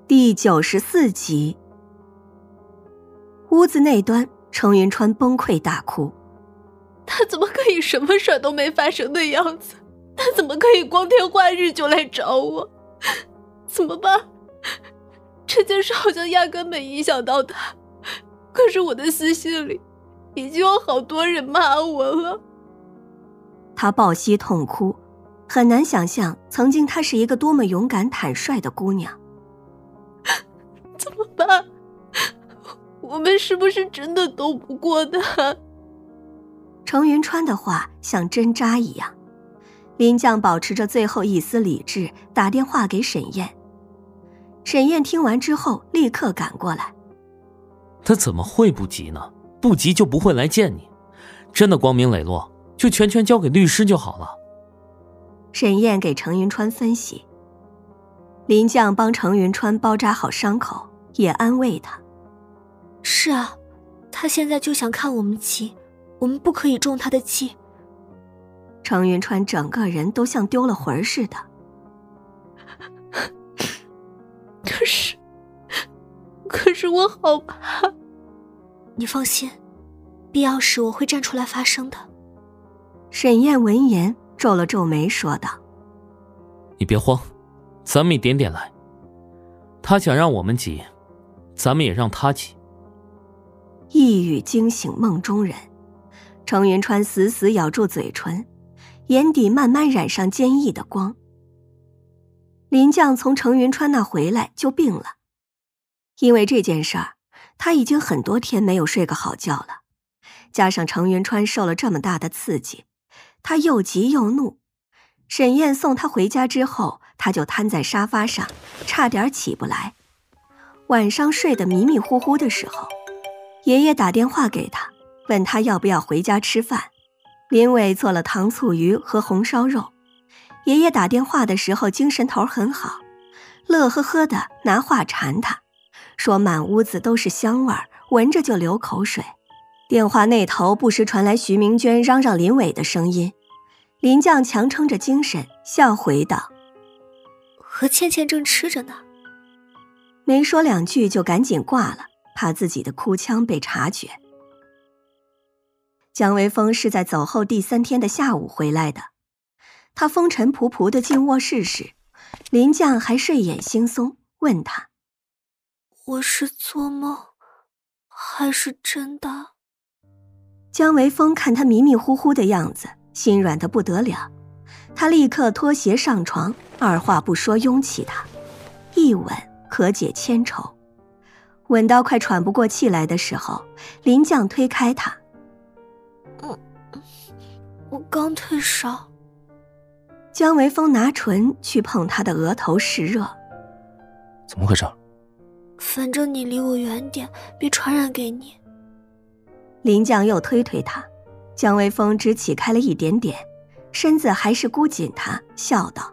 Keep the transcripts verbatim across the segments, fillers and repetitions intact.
第九十四集。屋子那端，程云川崩溃大哭。 他怎么可以什么事都没发生的样子？他怎么可以光天化日就来找我？怎么办？这件事好像压根没影响到他，可是我的私信里已经有好多人骂我了。 他抱膝痛哭，很难想象曾经她是一个多么勇敢坦率的姑娘。 怎么办？我们是不是真的斗不过他？ 程云川的话像针扎一样。林将保持着最后一丝理智，打电话给沈燕。沈燕听完之后立刻赶过来。 他怎么会不急呢？不急就不会来见你。真的光明磊落，就全权交给律师就好了。 沈燕给程云川分析。林将帮程云川包扎好伤口，也安慰他。 是啊，他现在就想看我们急，我们不可以中他的气。 程云川整个人都像丢了魂似的。 可是可是我好怕。 你放心，必要时我会站出来发声的。 沈燕闻言皱了皱眉说道。 你别慌，咱们一点点来。他想让我们急，咱们也让他急。 一语惊醒梦中人，程云川死死咬住嘴唇，眼底慢慢染上坚毅的光。林将从程云川那回来就病了，因为这件事儿，他已经很多天没有睡个好觉了。加上程云川受了这么大的刺激，他又急又怒。沈燕送他回家之后，他就瘫在沙发上，差点起不来。晚上睡得迷迷糊糊的时候，爷爷打电话给他，问他要不要回家吃饭。林伟做了糖醋鱼和红烧肉。爷爷打电话的时候精神头很好，乐呵呵的拿话缠他，说满屋子都是香味儿，闻着就流口水。电话那头不时传来徐明娟嚷嚷林伟的声音。林将强撑着精神笑回道： 和倩倩正吃着呢。 没说两句就赶紧挂了，怕自己的哭腔被察觉。姜维峰是在走后第三天的下午回来的。他风尘仆仆地进卧室时，林将还睡眼惺忪，问他： 我是做梦还是真的？ 姜维峰看他迷迷糊糊的样子，心软得不得了。他立刻脱鞋上床，二话不说拥起他，一吻可解千愁。吻到快喘不过气来的时候，林将推开他： 嗯，我刚退烧。 姜维峰拿唇去碰他的额头示热。 怎么回事？ 反正你离我远点，别传染给你。 林将又推推他，姜维峰只起开了一点点，身子还是箍紧他，笑道：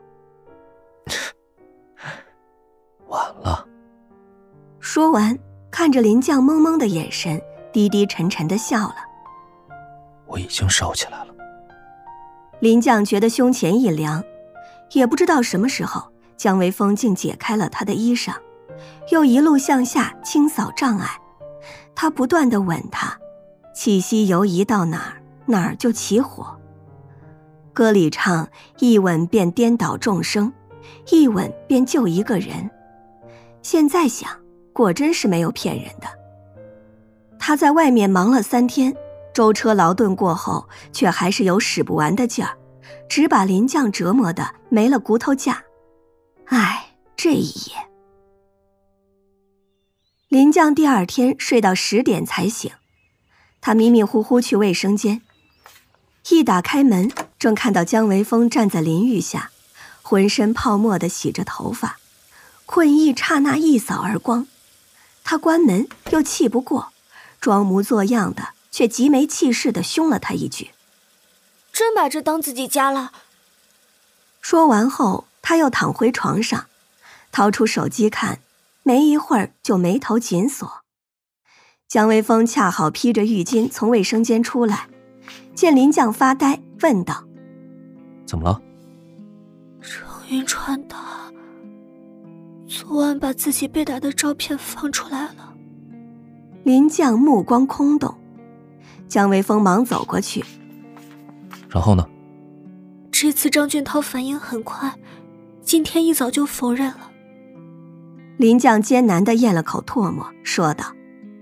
晚了。 说完，看着林将懵懵的眼神，低低沉沉的笑了。 我已经烧起来了。 林将觉得胸前一凉，也不知道什么时候，姜维峰竟解开了他的衣裳，又一路向下清扫障碍。他不断地吻他，气息游移到哪儿，哪儿就起火。歌里唱：一吻便颠倒众生，一吻便救一个人。现在想，果真是没有骗人的。他在外面忙了三天，舟车劳顿过后，却还是有使不完的劲儿，只把林将折磨得没了骨头架。唉，这一夜。林将第二天睡到十点才醒，他迷迷糊糊去卫生间，一打开门，正看到姜维峰站在淋浴下，浑身泡沫地洗着头发，困意刹那一扫而光。他关门又气不过，装模作样的却极没气势地凶了他一句： 真把这当自己家了。 说完后，他又躺回床上，掏出手机看，没一会儿就眉头紧锁。姜维峰恰好披着浴巾从卫生间出来，见林将发呆，问道： 怎么了？ 程云川他昨昨晚把自己被打的照片放出来了。 林绛目光空洞，江微风忙走过去。 然后呢？ 这次张俊涛反应很快，今天一早就否认了。 林绛艰难地咽了口唾沫，说道：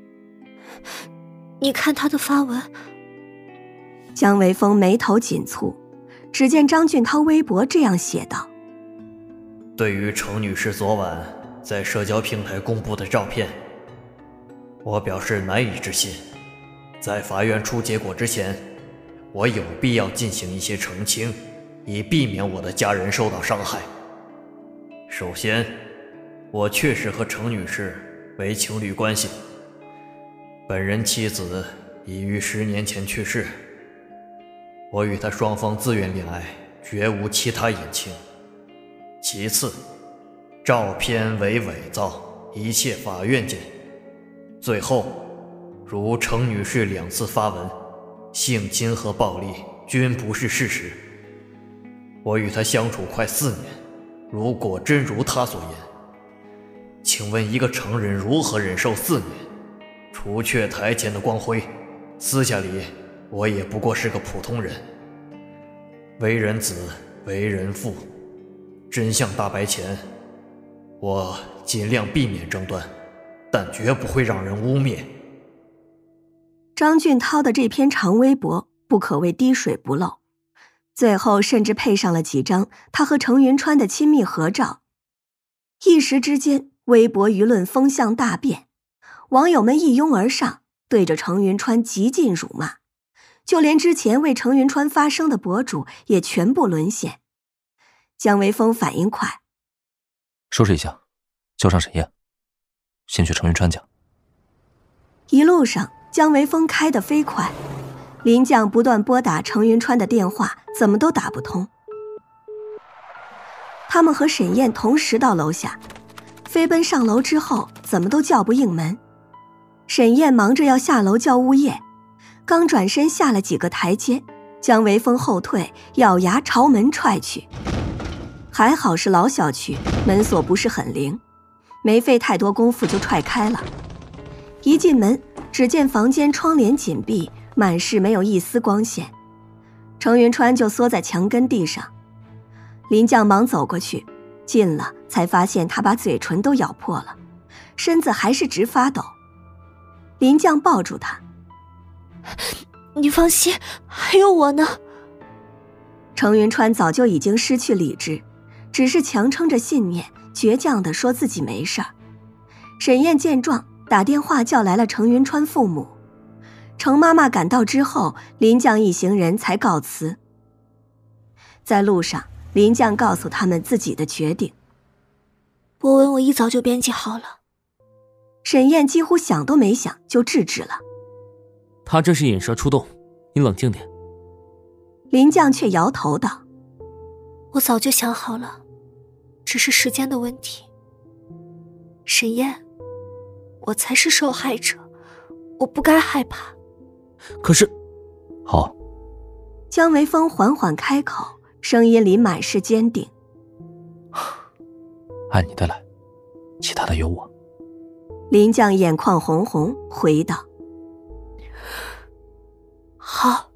你看他的发文。 江微风眉头紧蹙，只见张俊涛微博这样写道： 对于程女士昨晚在社交平台公布的照片，我表示难以置信。在法院出结果之前，我有必要进行一些澄清，以避免我的家人受到伤害。首先，我确实和程女士为情侣关系，本人妻子已于十年前去世，我与她双方自愿恋爱，绝无其他隐情。其次，照片为伪造，一切法院见。最后，如程女士两次发文，性侵和暴力均不是事实。我与她相处快四年，如果真如她所言，请问一个成人如何忍受四年？除却台前的光辉，私下里我也不过是个普通人。为人子，为人父，真相大白前，我尽量避免争端，但绝不会让人污蔑。 张俊涛的这篇长微博不可谓滴水不漏，最后甚至配上了几张他和程云川的亲密合照。一时之间，微博舆论风向大变，网友们一拥而上，对着程云川极尽辱骂，就连之前为程云川发声的博主也全部沦陷。江微风反应快， 收拾一下，叫上沈燕，先去程云川家。 一路上江微风开得飞快，林绛不断拨打程云川的电话，怎么都打不通。他们和沈燕同时到楼下，飞奔上楼之后怎么都叫不应门。沈燕忙着要下楼叫物业，刚转身下了几个台阶，江微风后退，咬牙朝门踹去。还好是老小区，门锁不是很灵，没费太多功夫就踹开了。一进门，只见房间窗帘紧闭，满室没有一丝光线，程云川就缩在墙根地上。林绛忙走过去，近了才发现他把嘴唇都咬破了，身子还是直发抖。林绛抱住他： 你放心，还有我呢。 程云川早就已经失去理智，只是强撑着信念，倔强地说自己没事儿。沈燕见状，打电话叫来了程云川父母。程妈妈赶到之后，林绛一行人才告辞。在路上，林绛告诉他们自己的决定。 博文我一早就编辑好了。 沈燕几乎想都没想就制止了。 他这是引蛇出洞，你冷静点。 林绛却摇头道： 我早就想好了，只是时间的问题。沈燕，我才是受害者，我不该害怕。 可是， 好。 江微风缓缓开口，声音里满是坚定。 按你的来，其他的有我。 林绛眼眶红红，回道： 好。